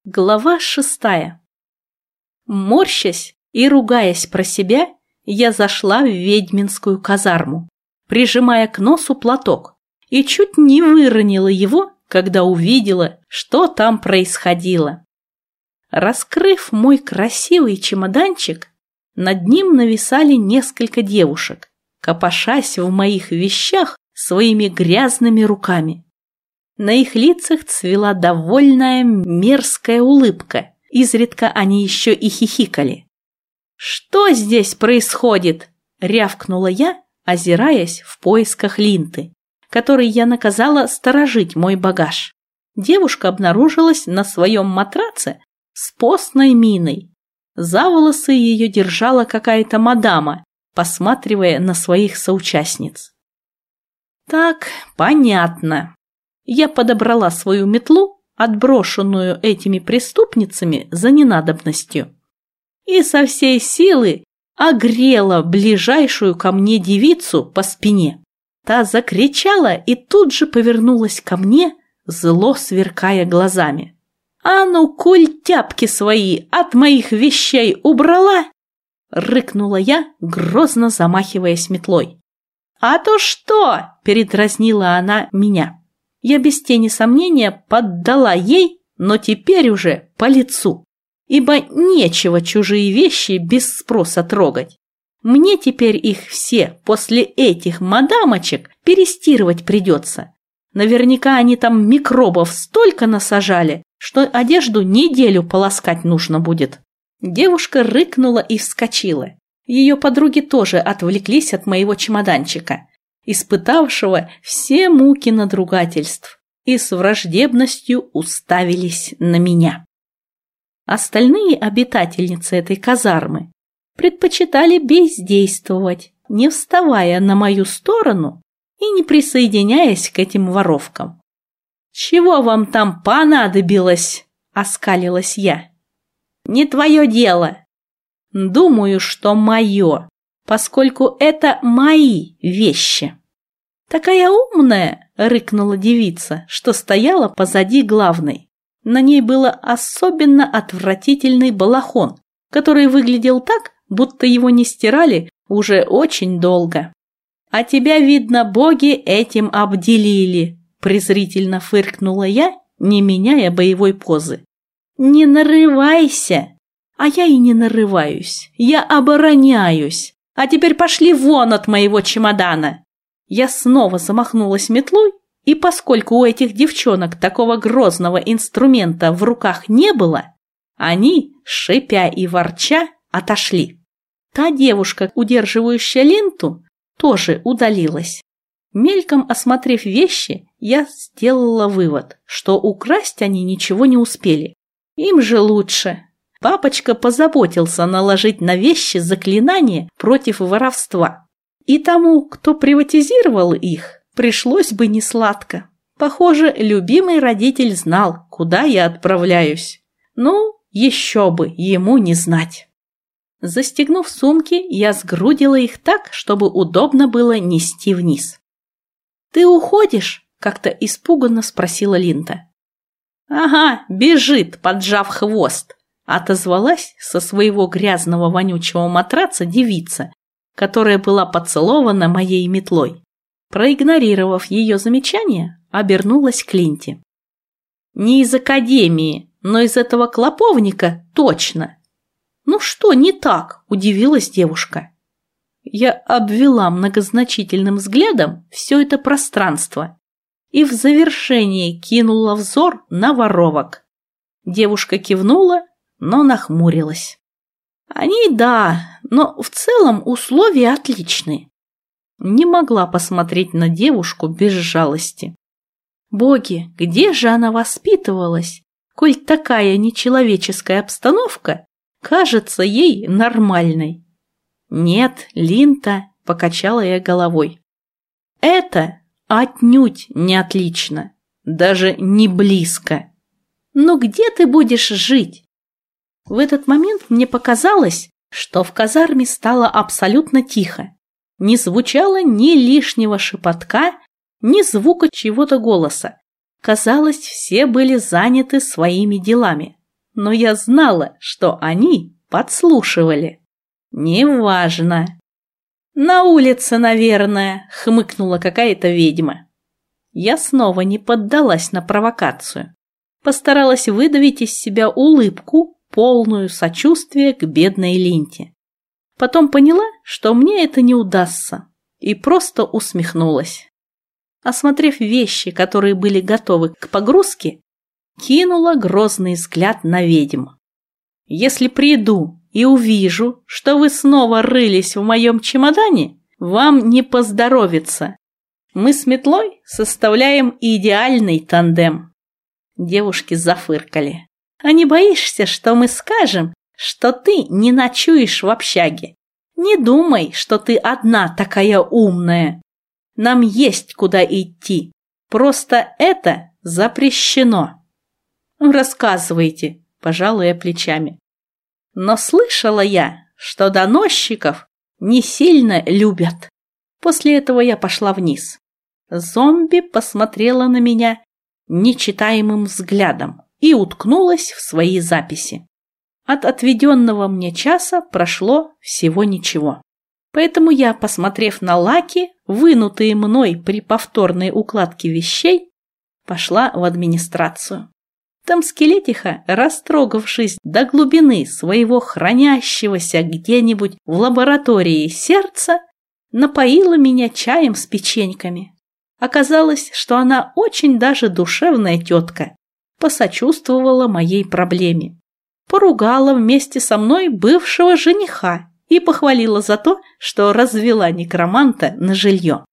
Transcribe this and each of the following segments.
Глава 6. Морщась и ругаясь про себя, я зашла в ведьминскую казарму, прижимая к носу платок, и чуть не выронила его, когда увидела, что там происходило. Раскрыв мой красивый чемоданчик, над ним нависали несколько девушек, копошась в моих вещах своими грязными руками. На их лицах цвела довольная мерзкая улыбка, изредка они еще и хихикали. «Что здесь происходит?» – рявкнула я, озираясь в поисках Линты, которой я наказала сторожить мой багаж. Девушка обнаружилась на своем матраце с постной миной. За волосы ее держала какая-то мадама, посматривая на своих соучастниц. «Так, понятно». Я подобрала свою метлу, отброшенную этими преступницами за ненадобностью, и со всей силы огрела ближайшую ко мне девицу по спине. Та закричала и тут же повернулась ко мне, зло сверкая глазами. «А ну, культяпки свои от моих вещей убрала!» — рыкнула я, грозно замахиваясь метлой. «А то что?» — передразнила она меня. Я без тени сомнения поддала ей, но теперь уже по лицу, ибо нечего чужие вещи без спроса трогать. Мне теперь их все после этих мадамочек перестирывать придется. Наверняка они там микробов столько насажали, что одежду неделю полоскать нужно будет. Девушка рыкнула и вскочила. Ее подруги тоже отвлеклись от моего чемоданчика, испытавшего все муки надругательств, и с враждебностью уставились на меня. Остальные обитательницы этой казармы предпочитали бездействовать, не вставая на мою сторону и не присоединяясь к этим воровкам. «Чего вам там понадобилось?» – оскалилась я. «Не твое дело». «Думаю, что мое, поскольку это мои вещи». «Такая умная!» – рыкнула девица, что стояла позади главной. На ней был особенно отвратительный балахон, который выглядел так, будто его не стирали уже очень долго. «А тебя, видно, боги этим обделили!» – презрительно фыркнула я, не меняя боевой позы. «Не нарывайся!» «А я и не нарываюсь, я обороняюсь! А теперь пошли вон от моего чемодана!» Я снова замахнулась метлой, и поскольку у этих девчонок такого грозного инструмента в руках не было, они, шипя и ворча, отошли. Та девушка, удерживающая ленту, тоже удалилась. Мельком осмотрев вещи, я сделала вывод, что украсть они ничего не успели. Им же лучше. Папочка позаботился наложить на вещи заклинание против воровства. И тому, кто приватизировал их, пришлось бы несладко. Похоже, любимый родитель знал, куда я отправляюсь. Ну, еще бы ему не знать. Застегнув сумки, я сгрудила их так, чтобы удобно было нести вниз. «Ты уходишь?» – как-то испуганно спросила Линта. «Ага, бежит, поджав хвост», – отозвалась со своего грязного вонючего матраца девица, которая была поцелована моей метлой. Проигнорировав ее замечание, обернулась к Линте. «Не из академии, но из этого клоповника точно». «Ну что не так?» – удивилась девушка. Я обвела многозначительным взглядом все это пространство и в завершении кинула взор на воровок. Девушка кивнула, но нахмурилась. «Они, да, но в целом условия отличные». Не могла посмотреть на девушку без жалости. Боги, где же она воспитывалась, коль такая нечеловеческая обстановка кажется ей нормальной? «Нет, Линта», – покачала я головой. «Это отнюдь не отлично, даже не близко. Но где ты будешь жить?» В этот момент мне показалось, что в казарме стало абсолютно тихо. Не звучало ни лишнего шепотка, ни звука чьего-то голоса. Казалось, все были заняты своими делами. но я знала, что они подслушивали. Неважно. «На улице, наверное», — хмыкнула какая-то ведьма. Я снова не поддалась на провокацию. Постаралась выдавить из себя улыбку, полную сочувствия к бедной Линте. Потом поняла, что мне это не удастся, и просто усмехнулась. Осмотрев вещи, которые были готовы к погрузке, кинула грозный взгляд на ведьм. «Если приду и увижу, что вы снова рылись в моем чемодане, вам не поздоровится. Мы с метлой составляем идеальный тандем». Девушки зафыркали. «А не боишься, что мы скажем, что ты не ночуешь в общаге? Не думай, что ты одна такая умная. Нам есть куда идти. Просто это запрещено». «Рассказывайте», – пожала я плечами. «Но слышала я, что доносчиков не сильно любят». После этого я пошла вниз. Зомби посмотрела на меня нечитаемым взглядом и уткнулась в свои записи. От отведенного мне часа прошло всего ничего. Поэтому я, посмотрев на лаки, вынутые мной при повторной укладке вещей, пошла в администрацию. Там скелетиха, растрогавшись до глубины своего хранящегося где-нибудь в лаборатории сердца, напоила меня чаем с печеньками. Оказалось, что она очень даже душевная тетка, посочувствовала моей проблеме. Поругала вместе со мной бывшего жениха и похвалила за то, что развела некроманта на жилье.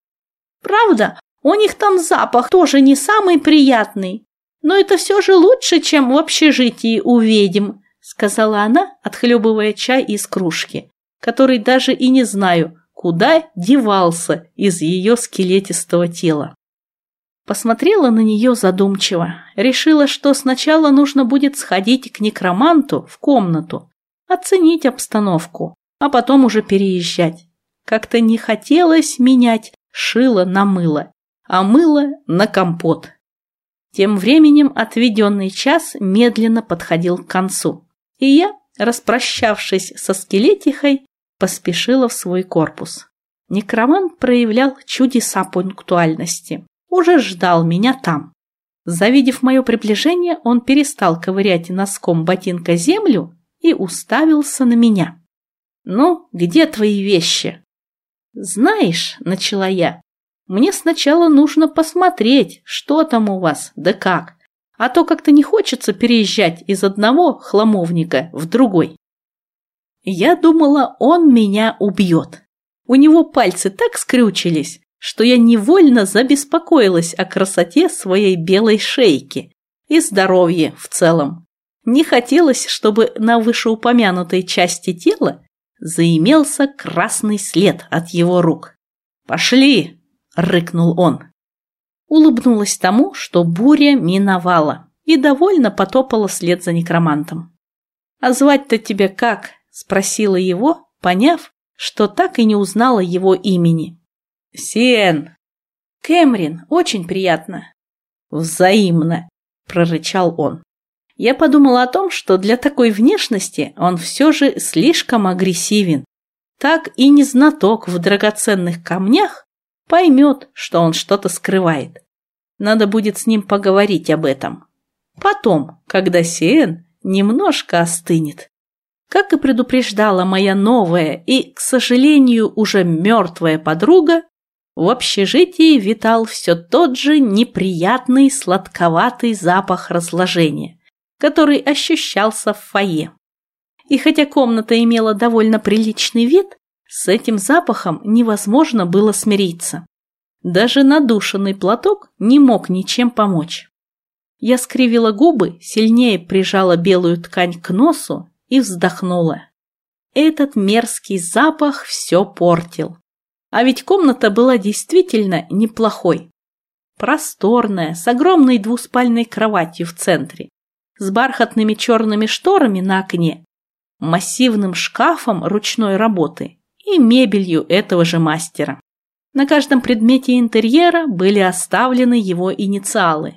«Правда, у них там запах тоже не самый приятный, но это все же лучше, чем в общежитии у ведьм», сказала она, отхлебывая чай из кружки, который даже и не знаю, куда девался из ее скелетистого тела. Посмотрела на нее задумчиво, решила, что сначала нужно будет сходить к некроманту в комнату, оценить обстановку, а потом уже переезжать. Как-то не хотелось менять шило на мыло, а мыло на компот. Тем временем отведенный час медленно подходил к концу, и я, распрощавшись со скелетихой, поспешила в свой корпус. Некромант проявлял чудеса пунктуальности. Уже ждал меня там. Завидев мое приближение, он перестал ковырять носком ботинка землю и уставился на меня. «Ну, где твои вещи?» «Знаешь», — начала я, — «мне сначала нужно посмотреть, что там у вас, да как, а то как-то не хочется переезжать из одного хламовника в другой». Я думала, он меня убьет. У него пальцы так скрючились, что я невольно забеспокоилась о красоте своей белой шейки и здоровье в целом. Не хотелось, чтобы на вышеупомянутой части тела заимелся красный след от его рук. «Пошли!» – рыкнул он. Улыбнулась тому, что буря миновала, и довольно потопала вслед за некромантом. «А звать-то тебя как?» – спросила его, поняв, что так и не узнала его имени. «Сиэн». «Кэмрин, очень приятно». «Взаимно», – прорычал он. Я подумала о том, что для такой внешности он все же слишком агрессивен. Так и не знаток в драгоценных камнях поймет, что он что-то скрывает. Надо будет с ним поговорить об этом. Потом, когда Сиэн немножко остынет. Как и предупреждала моя новая и, к сожалению, уже мертвая подруга, в общежитии витал все тот же неприятный сладковатый запах разложения, который ощущался в фойе. И хотя комната имела довольно приличный вид, с этим запахом невозможно было смириться. Даже надушенный платок не мог ничем помочь. Я скривила губы, сильнее прижала белую ткань к носу и вздохнула. Этот мерзкий запах все портил. А ведь комната была действительно неплохой. Просторная, с огромной двуспальной кроватью в центре, с бархатными черными шторами на окне, массивным шкафом ручной работы и мебелью этого же мастера. На каждом предмете интерьера были оставлены его инициалы,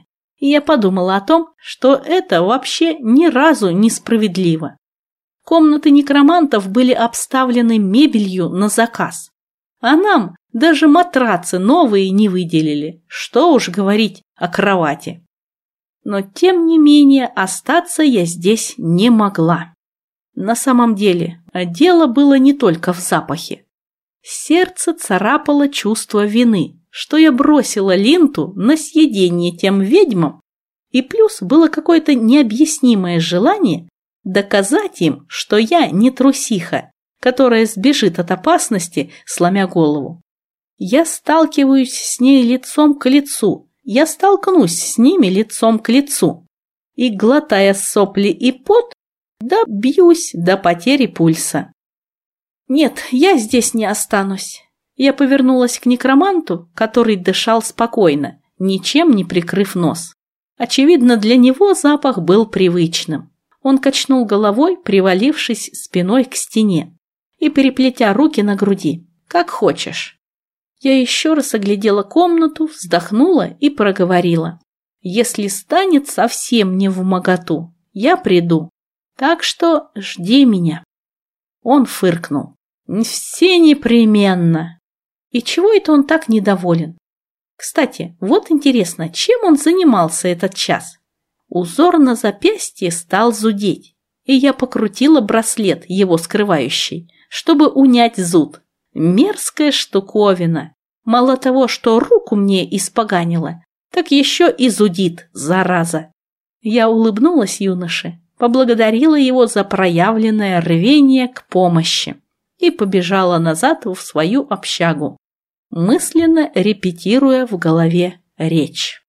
И я подумала о том, что это вообще ни разу не справедливо. Комнаты некромантов были обставлены мебелью на заказ, а нам даже матрацы новые не выделили, что уж говорить о кровати. Но тем не менее остаться я здесь не могла. На самом деле, дело было не только в запахе. Сердце царапало чувство вины, что я бросила Линту на съедение тем ведьмам, и плюс было какое-то необъяснимое желание доказать им, что я не трусиха, которая сбежит от опасности, сломя голову. Я сталкиваюсь с ней лицом к лицу, я столкнусь с ними лицом к лицу, и, глотая сопли и пот, добьюсь до потери пульса. Нет, я здесь не останусь. Я повернулась к некроманту, который дышал спокойно, ничем не прикрыв нос. Очевидно, для него запах был привычным. Он качнул головой, привалившись спиной к стене и переплетя руки на груди. «Как хочешь». Я еще раз оглядела комнату, вздохнула и проговорила. «Если станет совсем невмоготу, я приду. Так что жди меня». Он фыркнул. «Все непременно». И чего это он так недоволен? Кстати, вот интересно, чем он занимался этот час? Узор на запястье стал зудеть, и я покрутила браслет, его скрывающий, чтобы унять зуд. Мерзкая штуковина. Мало того, что руку мне испоганила, так еще и зудит, зараза. Я улыбнулась юноше, поблагодарила его за проявленное рвение к помощи и побежала назад в свою общагу, мысленно репетируя в голове речь.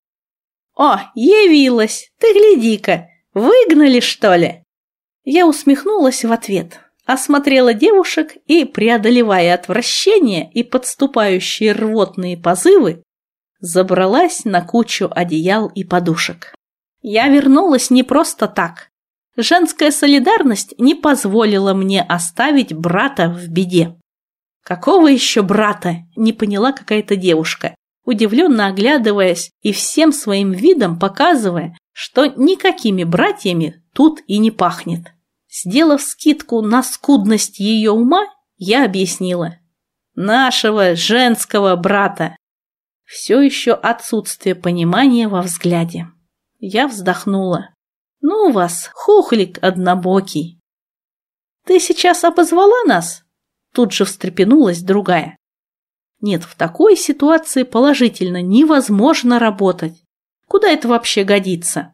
«О, явилась! Ты гляди-ка! Выгнали, что ли?» Я усмехнулась в ответ, осмотрела девушек и, преодолевая отвращение и подступающие рвотные позывы, забралась на кучу одеял и подушек. Я вернулась не просто так. Женская солидарность не позволила мне оставить брата в беде. «Какого еще брата?» – не поняла какая-то девушка, удивленно оглядываясь и всем своим видом показывая, что никакими братьями тут и не пахнет. Сделав скидку на скудность ее ума, я объяснила. «Нашего женского брата». Все еще отсутствие понимания во взгляде. Я вздохнула. «Ну вас, хухлик однобокий». «Ты сейчас обозвала нас?» Тут же встрепенулась другая. Нет, в такой ситуации положительно невозможно работать. Куда это вообще годится?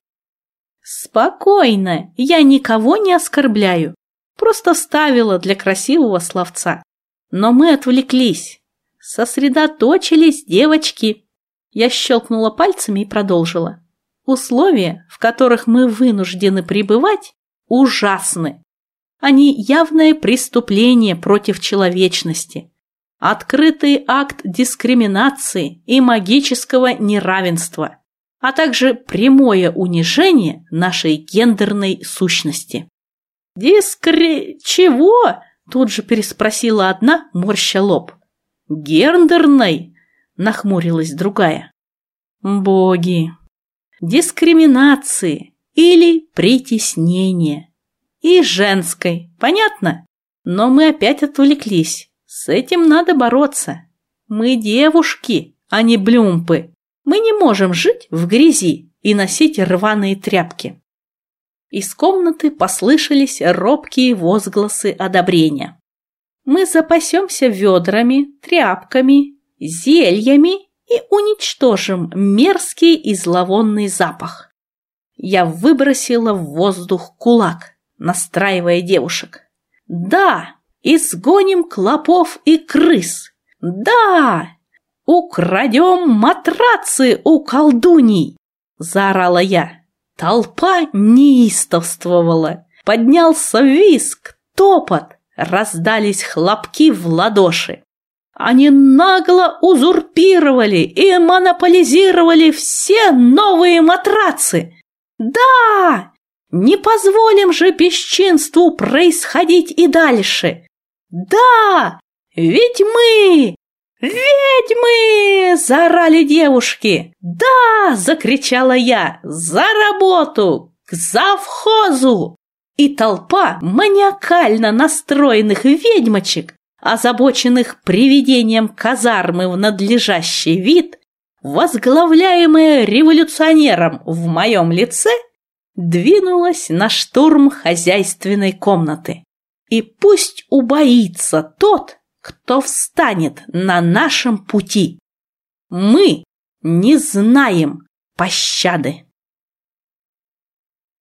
Спокойно, я никого не оскорбляю. Просто вставила для красивого словца. Но мы отвлеклись. Сосредоточились, девочки. Я щелкнула пальцами и продолжила. Условия, в которых мы вынуждены пребывать, ужасны. Они явное преступление против человечности. Открытый акт дискриминации и магического неравенства, а также прямое унижение нашей гендерной сущности. Чего?» – тут же переспросила одна, морща лоб. «Гендерной?» – нахмурилась другая. «Боги! Дискриминации или притеснения. И женской, понятно? Но мы опять отвлеклись. С этим надо бороться. Мы девушки, а не блюмпы. Мы не можем жить в грязи и носить рваные тряпки». Из комнаты послышались робкие возгласы одобрения. «Мы запасемся ведрами, тряпками, зельями и уничтожим мерзкий и зловонный запах». Я выбросила в воздух кулак, настраивая девушек. «Да! Изгоним клопов и крыс! Да! Украдем матрацы у колдуний!» – заорала я. Толпа неистовствовала. Поднялся визг, топот, раздались хлопки в ладоши. Они нагло узурпировали и монополизировали все новые матрацы. Да! Не позволим же бесчинству происходить и дальше. Да! Ведь мы «Ведьмы!» – заорали девушки. «Да!» – закричала я. «За работу! К завхозу!» И толпа маниакально настроенных ведьмочек, озабоченных приведением казармы в надлежащий вид, возглавляемая революционером в моем лице, двинулась на штурм хозяйственной комнаты. И пусть убоится тот, кто встанет на нашем пути. Мы не знаем пощады.